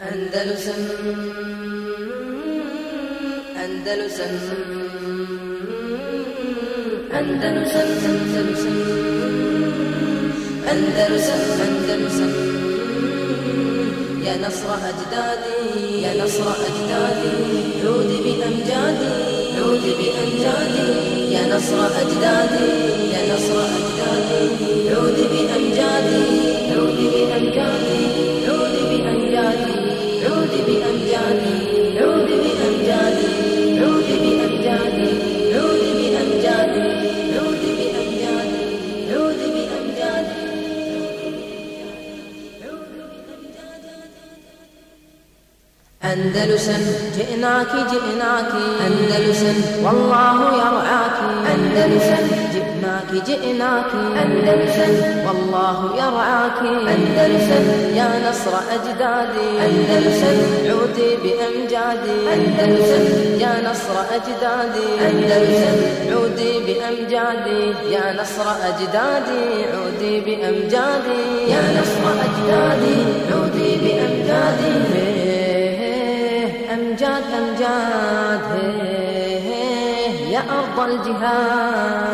أندلسن أندلسن أندلسن أندلسن أندلسن أندلسن يا نصر أجدادي يا نصر أجدادي عودي بأمجادي عودي بأمجادي يا نصر أجدادي يا نصر أجدادي عودي بأمجادي عودي بأمجادي عودي بأمجادي عودي بأمجادي عودي بأمجادي عودي بأمجادي عودي بأمجادي عودي بأمجادي عودي بأمجادي. أندلسن جئناك جئناك أندلسن والله يرعاك أندلسن جئناك جئناك أندلسن والله يرعاك أندلسن يا نصر أجدادي أندلسن عودي بأمجادي أندلسن يا نصر أجدادي أندلسن عودي بأمجادي يا نصر أجدادي عودي بأمجادي يا نصر أجدادي عودي بأمجادي. أمجاد أمجاد يا أرض الجهاد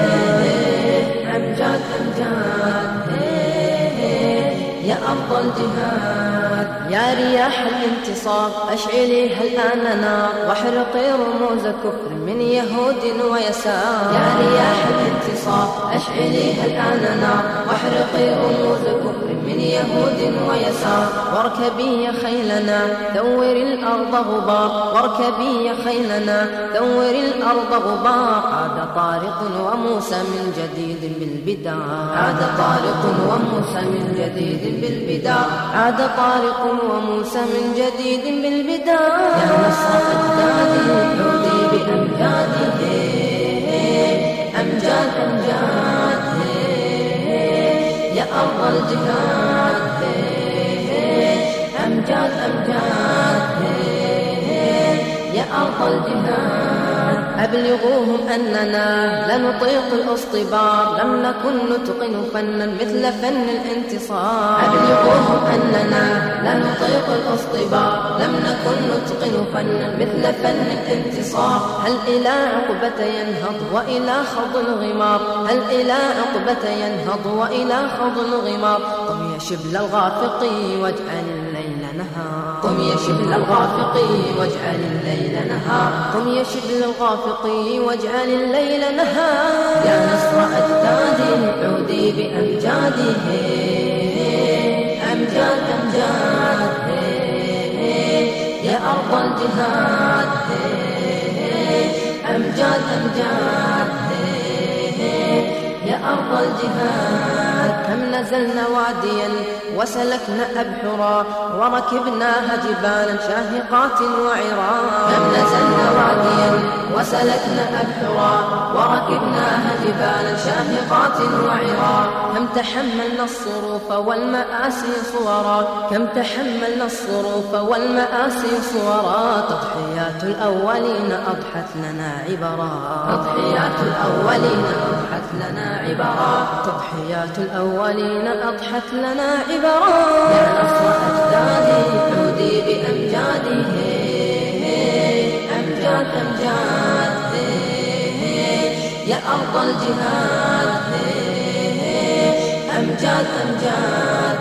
أمجاد أمجاد يا أرض الجهاد يا رياح الانتصار أشعليها الآن نار واحرقي رموز كفر من يهود ويسار يا رياح الانتصار أشعليها الآن نار واحرقي رموز كفر من يهود ويسار واركبي يا خيلنا ثوري الأرض غبار واركبي يا خيلنا ثوري الأرض غبار عاد طارق وموسى من جديد بالبدار عاد طارق وموسى من جديد بالبدار عاد طارق وموسى من جديد بالبدار يا نصر أجدادي عودي بأمجادي أمجاد أمجاد يا أرض الجهاد أمجاد أمجاد يا أرض الجهاد. أبلغوهم أننا لنطيق الاصطبار لم نكن نتقن فنا مثل فن الانتصار أبلغوهم أننا لنطيق الاصطبار لم نكن نتقن فنا مثل فن الانتصار. هل إلى عقبة ينهض وإلى خوض الغمار هل إلى عقبة ينهض وإلى خوض الغمار. قم يا شبل الغافقي واجعل الليل نهار قم يا شبل الغافقي واجعل الليل نهار قم يا شبل الغافقي واجعل الليل نهار. يا نصر أجدادي عودي بأمجادي أمجاد أمجاد يا أرض الجهاد أمجاد أمجاد يا أرض الجهاد. كم نزلنا واديا وسلكنا أبحرا وركبناها جبالا شاهقات وعرا كم نزلنا واديا وسلكنا أبحرا وركبناها جبالا شاهقات وعرا. كم تحملنا الصروف والمآسي صورا كم تحملنا الصروف والمآسي صورا. تضحيات الأولين أضحت لنا عبرا تضحيات الأولين أضحت لنا عبرا تضحيات الأولين أضحت لنا عبرا. يا نصر أجدادي عودي بأمجادي أمجاد أمجاد يا أرض الجهاد أمجاد أمجاد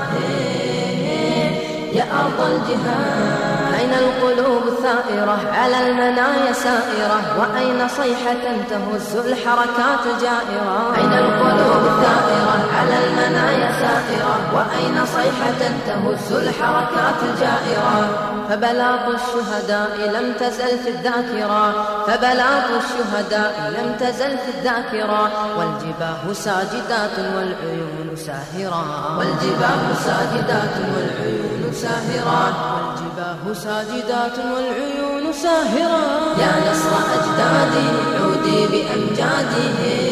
يا أرض الجهاد. أين القلوب الثائرة على المنايا سائرة وأين صيحة تهز الحركات جائرة أين القلوب الثائرة على المنايا سائرة وأين صيحة تهز الحركات الجائرة. فبلاط الشهداء لم تزل في الذاكرة فبلاط الشهداء لم تزل في الذاكرة. والجباه ساجدات والعيون ساهرة والجباه ساجدات والعيون ساهرة والجباه ساجدات والعيون ساهرة. يا نصر أجدادي عودي بأمجادي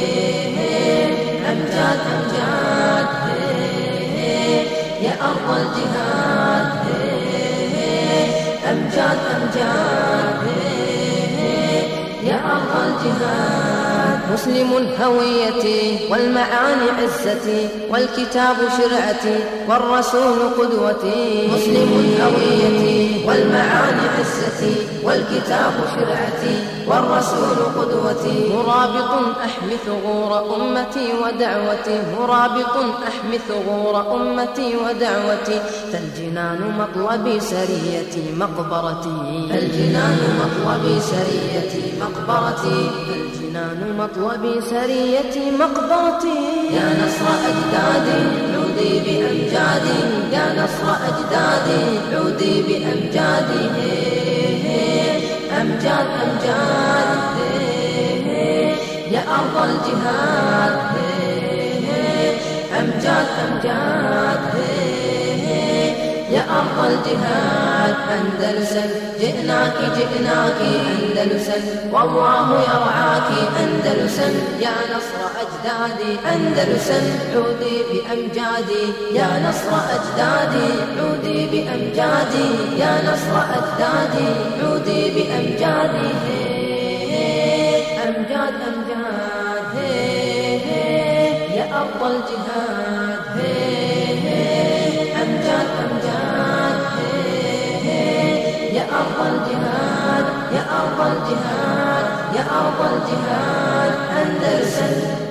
أمجاد أمجاد يا أرض الجهاد أمجاد أمجاد يا أرض الجهاد. مسلم هويتي والمعاني عزتي والكتاب شرعتي والرسول قدوتي مسلم هويتي والمعاني عزتي والكتاب شرعتي والرسول قدوتي مرابط أحمي ثغور أمتي ودعوتي مرابط أحمي ثغور أمتي ودعوتي فالجنان مطلبي سريتي مقبرتي فالجنان مطلبي سريتي مقبرتي فالجنان مطلبي سريتي مقبرتي يا نصر أجدادي عودي بأمجادي يا نصر أجدادي عودي بأمجادي أمجاد أمجاد يا أرض الجهاد أمجاد أمجاد يا أرض الجهاد أندلسا جئناك جئناك أندلسا والله يرعاك أندلسا يا نصر أجدادي أندلسا عودي بأمجادي يا نصر أجدادي عودي بأمجادي يا نصر أجدادي عودي بأمجادي أمجاد أمجاد يا أرض الجهاد أمجاد أمجاد يا أرض الجهاد يا أرض الجهاد يا أرض الجهاد أندلسا